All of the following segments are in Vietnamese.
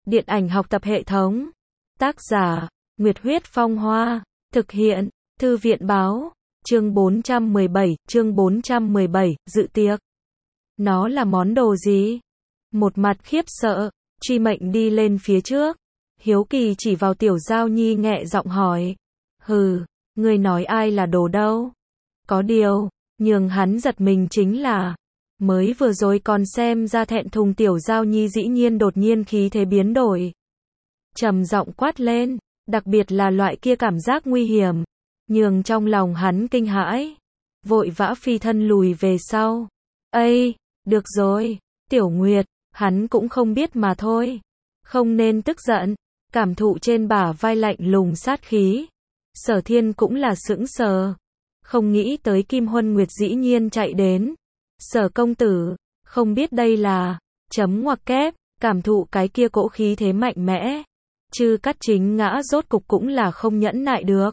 Điện ảnh học tập hệ thống. Tác giả, Nguyệt Huyết Phong Hoa. Thực hiện, Thư viện Báo. Chương 417, dự tiệc. Nó là món đồ gì? Một mặt khiếp sợ, Truy Mệnh đi lên phía trước. Hiếu kỳ chỉ vào Tiểu Giao Nhi nhẹ giọng hỏi. Hừ, ngươi nói ai là đồ đâu? Có điều, nhường hắn giật mình chính là, mới vừa rồi còn xem ra thẹn thùng Tiểu Giao Nhi dĩ nhiên đột nhiên khí thế biến đổi. Trầm giọng quát lên, đặc biệt là loại kia cảm giác nguy hiểm, nhường trong lòng hắn kinh hãi, vội vã phi thân lùi về sau. Ây, được rồi, Tiểu Nguyệt, hắn cũng không biết mà thôi. Không nên tức giận, cảm thụ trên bả vai lạnh lùng sát khí. Sở Thiên cũng là sững sờ, không nghĩ tới Kim Huân Nguyệt dĩ nhiên chạy đến. Sở công tử, không biết đây là, chấm ngoặc kép, cảm thụ cái kia cỗ khí thế mạnh mẽ. Chư Cát Chính Ngã rốt cục cũng là không nhẫn nại được.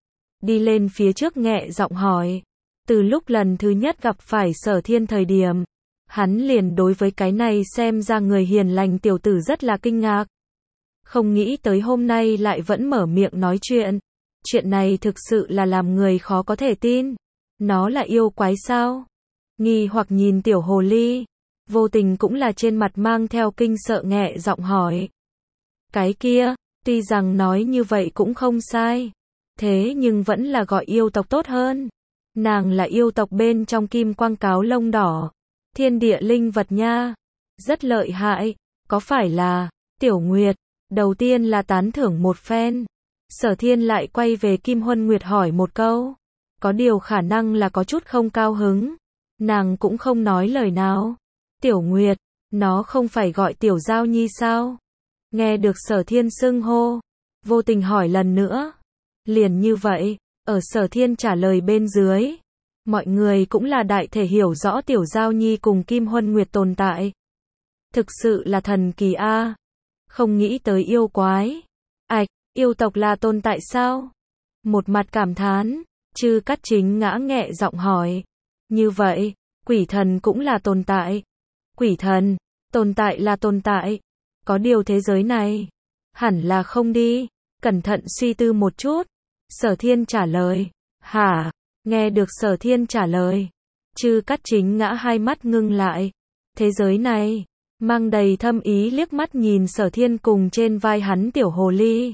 Đi lên phía trước nhẹ giọng hỏi. Từ lúc lần thứ nhất gặp phải Sở Thiên thời điểm, hắn liền đối với cái này xem ra người hiền lành tiểu tử rất là kinh ngạc. Không nghĩ tới hôm nay lại vẫn mở miệng nói chuyện. Chuyện này thực sự là làm người khó có thể tin. Nó là yêu quái sao? Nghi hoặc nhìn Tiểu Hồ Ly, vô tình cũng là trên mặt mang theo kinh sợ nhẹ giọng hỏi. Cái kia, tuy rằng nói như vậy cũng không sai, thế nhưng vẫn là gọi yêu tộc tốt hơn. Nàng là yêu tộc bên trong Kim Quang Cáo Lông Đỏ, thiên địa linh vật nha, rất lợi hại, có phải là? Tiểu Nguyệt, đầu tiên là tán thưởng một phen. Sở Thiên lại quay về Kim Huân Nguyệt hỏi một câu, có điều khả năng là có chút không cao hứng. Nàng cũng không nói lời nào. Tiểu Nguyệt, nó không phải gọi Tiểu Giao Nhi sao? Nghe được Sở Thiên xưng hô, vô tình hỏi lần nữa. Liền như vậy, ở Sở Thiên trả lời bên dưới, mọi người cũng là đại thể hiểu rõ Tiểu Giao Nhi cùng Kim Huân Nguyệt tồn tại. Thực sự là thần kỳ a. Không nghĩ tới yêu quái. Ảch, yêu tộc là tồn tại sao? Một mặt cảm thán, Chư Cát Chính Ngã nhẹ giọng hỏi. Như vậy, quỷ thần cũng là tồn tại. Quỷ thần, tồn tại là tồn tại. Có điều thế giới này, hẳn là không đi. Cẩn thận suy tư một chút. Sở Thiên trả lời. Hả? Nghe được Sở Thiên trả lời, Chư Cát Chính Ngã hai mắt ngưng lại. Thế giới này, mang đầy thâm ý liếc mắt nhìn Sở Thiên cùng trên vai hắn Tiểu Hồ Ly.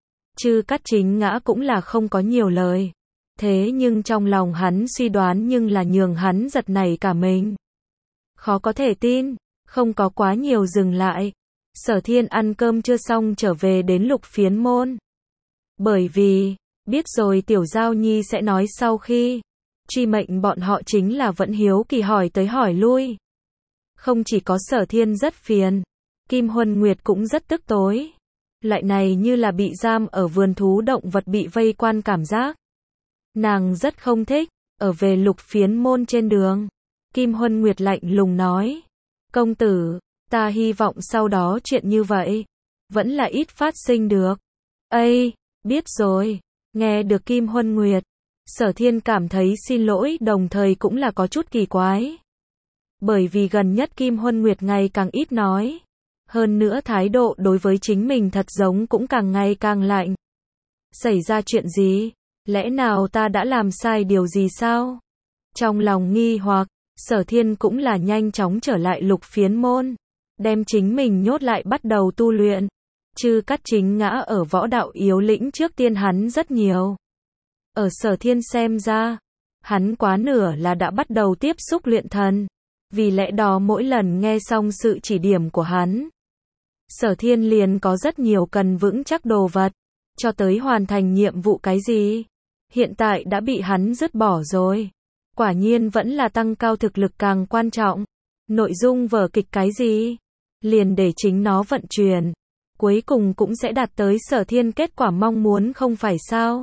Chư Cát Chính Ngã cũng là không có nhiều lời. Thế nhưng trong lòng hắn suy đoán nhưng là nhường hắn giật nảy cả mình. Khó có thể tin, không có quá nhiều dừng lại. Sở Thiên ăn cơm chưa xong trở về đến Lục Phiến Môn. Bởi vì, biết rồi Tiểu Giao Nhi sẽ nói sau khi, Truy Mệnh bọn họ chính là vẫn hiếu kỳ hỏi tới hỏi lui. Không chỉ có Sở Thiên rất phiền, Kim Huân Nguyệt cũng rất tức tối. Loại này như là bị giam ở vườn thú động vật bị vây quan cảm giác. Nàng rất không thích. Ở về Lục Phiến Môn trên đường, Kim Huân Nguyệt lạnh lùng nói. Công tử, ta hy vọng sau đó chuyện như vậy vẫn là ít phát sinh được. Ây, biết rồi. Nghe được Kim Huân Nguyệt, Sở Thiên cảm thấy xin lỗi đồng thời cũng là có chút kỳ quái. Bởi vì gần nhất Kim Huân Nguyệt ngày càng ít nói. Hơn nữa thái độ đối với chính mình thật giống cũng càng ngày càng lạnh. Xảy ra chuyện gì? Lẽ nào ta đã làm sai điều gì sao? Trong lòng nghi hoặc, Sở Thiên cũng là nhanh chóng trở lại Lục Phiến Môn, đem chính mình nhốt lại bắt đầu tu luyện. Chư Cát Chính Ngã ở võ đạo yếu lĩnh trước tiên hắn rất nhiều. Ở Sở Thiên xem ra, hắn quá nửa là đã bắt đầu tiếp xúc luyện thần. Vì lẽ đó mỗi lần nghe xong sự chỉ điểm của hắn, Sở Thiên liền có rất nhiều cần vững chắc đồ vật, cho tới hoàn thành nhiệm vụ cái gì. Hiện tại đã bị hắn dứt bỏ rồi. Quả nhiên vẫn là tăng cao thực lực càng quan trọng. Nội dung vở kịch cái gì? Liền để chính nó vận chuyển. Cuối cùng cũng sẽ đạt tới Sở Thiên kết quả mong muốn không phải sao?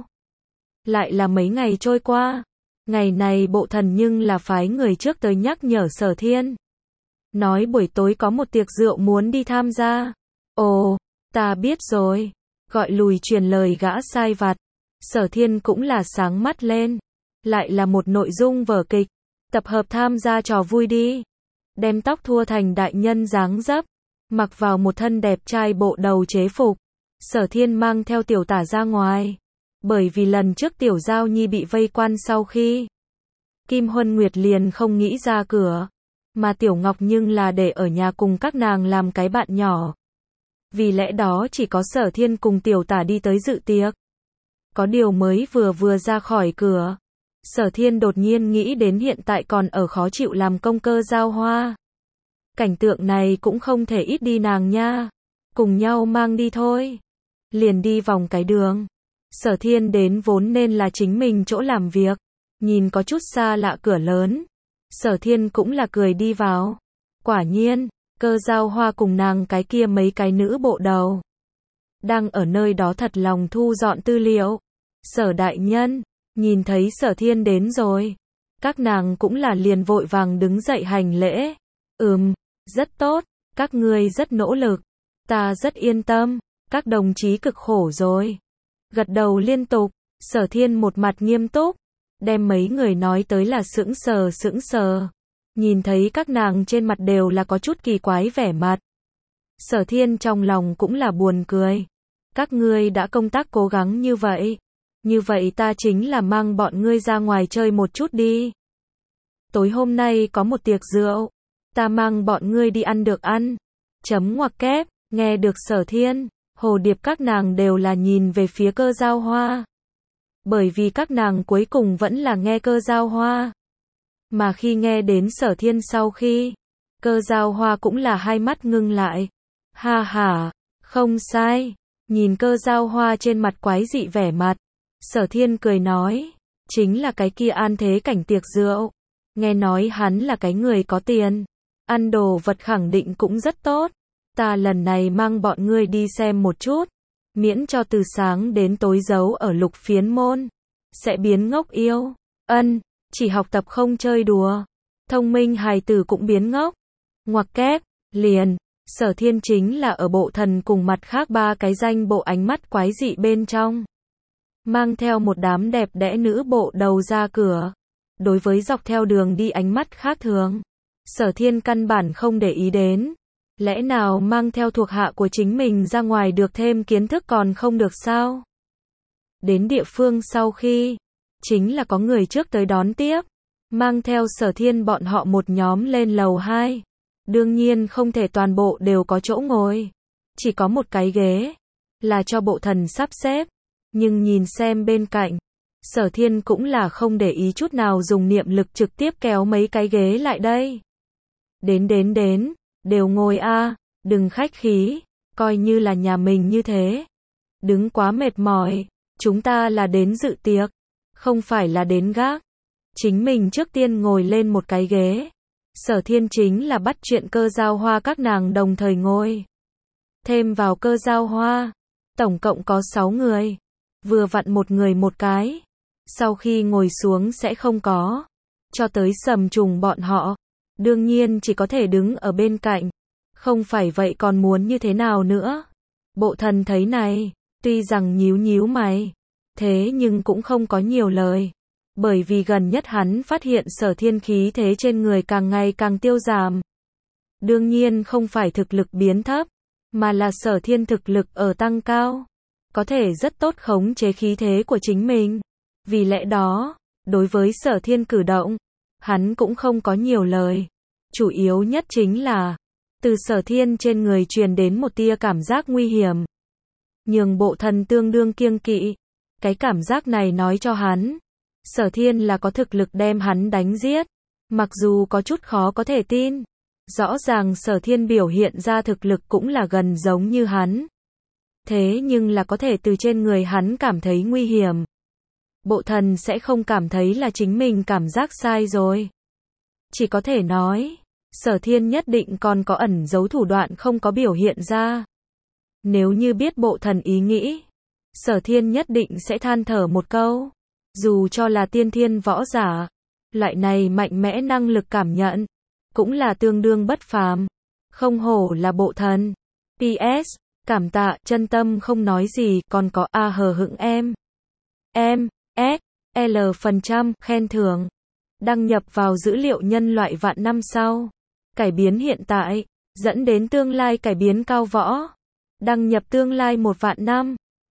Lại là mấy ngày trôi qua. Ngày này bộ thần nhưng là phái người trước tới nhắc nhở Sở Thiên. Nói buổi tối có một tiệc rượu muốn đi tham gia. Ồ, ta biết rồi. Gọi lùi truyền lời gã sai vặt. Sở Thiên cũng là sáng mắt lên. Lại là một nội dung vở kịch. Tập hợp tham gia trò vui đi. Đem tóc thua thành đại nhân dáng dấp. Mặc vào một thân đẹp trai bộ đầu chế phục, Sở Thiên mang theo Tiểu Tả ra ngoài. Bởi vì lần trước Tiểu Giao Nhi bị vây quan sau khi Kim Huân Nguyệt liền không nghĩ ra cửa, mà Tiểu Ngọc nhưng là để ở nhà cùng các nàng làm cái bạn nhỏ. Vì lẽ đó chỉ có Sở Thiên cùng Tiểu Tả đi tới dự tiệc. Có điều mới vừa ra khỏi cửa, Sở Thiên đột nhiên nghĩ đến hiện tại còn ở khó chịu làm công Cơ Giao Hoa. Cảnh tượng này cũng không thể ít đi nàng nha. Cùng nhau mang đi thôi. Liền đi vòng cái đường. Sở Thiên đến vốn nên là chính mình chỗ làm việc. Nhìn có chút xa lạ cửa lớn. Sở Thiên cũng là cười đi vào. Quả nhiên, Cơ Giao Hoa cùng nàng cái kia mấy cái nữ bộ đầu đang ở nơi đó thật lòng thu dọn tư liệu. Sở đại nhân, nhìn thấy Sở Thiên đến rồi. Các nàng cũng là liền vội vàng đứng dậy hành lễ. Rất tốt, các ngươi rất nỗ lực. Ta rất yên tâm, các đồng chí cực khổ rồi. Gật đầu liên tục, Sở Thiên một mặt nghiêm túc, đem mấy người nói tới là sững sờ. Nhìn thấy các nàng trên mặt đều là có chút kỳ quái vẻ mặt. Sở Thiên trong lòng cũng là buồn cười. Các ngươi đã công tác cố gắng như vậy. Như vậy ta chính là mang bọn ngươi ra ngoài chơi một chút đi. Tối hôm nay có một tiệc rượu. Ta mang bọn ngươi đi ăn được ăn. Chấm ngoặc kép, nghe được Sở Thiên, Hồ Điệp các nàng đều là nhìn về phía Cơ Giao Hoa. Bởi vì các nàng cuối cùng vẫn là nghe Cơ Giao Hoa. Mà khi nghe đến Sở Thiên sau khi, Cơ Giao Hoa cũng là hai mắt ngưng lại. Ha ha, không sai. Nhìn Cơ Giao Hoa trên mặt quái dị vẻ mặt, Sở Thiên cười nói, chính là cái kia An Thế Cảnh tiệc rượu. Nghe nói hắn là cái người có tiền, ăn đồ vật khẳng định cũng rất tốt. Ta lần này mang bọn ngươi đi xem một chút, miễn cho từ sáng đến tối giấu ở Lục Phiến môn, sẽ biến ngốc yêu. Chỉ học tập không chơi đùa. Thông minh hài tử cũng biến ngốc. Ngoặc kép, liền, Sở Thiên chính là ở bộ thần cùng mặt khác ba cái danh bộ ánh mắt quái dị bên trong. Mang theo một đám đẹp đẽ nữ bộ đầu ra cửa. Đối với dọc theo đường đi ánh mắt khác thường, Sở Thiên căn bản không để ý đến. Lẽ nào mang theo thuộc hạ của chính mình ra ngoài được thêm kiến thức còn không được sao? Đến địa phương sau khi, chính là có người trước tới đón tiếp, mang theo Sở Thiên bọn họ một nhóm lên lầu 2. Đương nhiên không thể toàn bộ đều có chỗ ngồi, chỉ có một cái ghế, là cho bộ thần sắp xếp. Nhưng nhìn xem bên cạnh, Sở Thiên cũng là không để ý chút nào dùng niệm lực trực tiếp kéo mấy cái ghế lại đây. Đến, đều ngồi a, đừng khách khí, coi như là nhà mình như thế. Đứng quá mệt mỏi, chúng ta là đến dự tiệc, không phải là đến gác. Chính mình trước tiên ngồi lên một cái ghế. Sở Thiên chính là bắt chuyện Cơ Giao Hoa các nàng đồng thời ngồi. Thêm vào Cơ Giao Hoa, tổng cộng có 6 người. Vừa vặn một người một cái. Sau khi ngồi xuống sẽ không có. Cho tới Sầm Trùng bọn họ, đương nhiên chỉ có thể đứng ở bên cạnh. Không phải vậy còn muốn như thế nào nữa. Bộ thần thấy này, tuy rằng nhíu mày, thế nhưng cũng không có nhiều lời. Bởi vì gần nhất hắn phát hiện Sở Thiên khí thế trên người càng ngày càng tiêu giảm. Đương nhiên không phải thực lực biến thấp, mà là Sở Thiên thực lực ở tăng cao. Có thể rất tốt khống chế khí thế của chính mình. Vì lẽ đó, đối với Sở Thiên cử động, hắn cũng không có nhiều lời. Chủ yếu nhất chính là, từ Sở Thiên trên người truyền đến một tia cảm giác nguy hiểm. Nhường bộ thần tương đương kiêng kỵ. Cái cảm giác này nói cho hắn, Sở Thiên là có thực lực đem hắn đánh giết. Mặc dù có chút khó có thể tin. Rõ ràng Sở Thiên biểu hiện ra thực lực cũng là gần giống như hắn. Thế nhưng là có thể từ trên người hắn cảm thấy nguy hiểm. Bộ thần sẽ không cảm thấy là chính mình cảm giác sai rồi. Chỉ có thể nói, Sở Thiên nhất định còn có ẩn giấu thủ đoạn không có biểu hiện ra. Nếu như biết bộ thần ý nghĩ, Sở Thiên nhất định sẽ than thở một câu. Dù cho là tiên thiên võ giả, loại này mạnh mẽ năng lực cảm nhận, cũng là tương đương bất phàm. Không hổ là bộ thần. PS, cảm tạ, chân tâm không nói gì, còn có a hờ hững em. S, L% khen thưởng. Đăng nhập vào dữ liệu nhân loại vạn năm sau. Cải biến hiện tại. dẫn đến tương lai cải biến cao võ. Đăng nhập tương lai 1 vạn năm.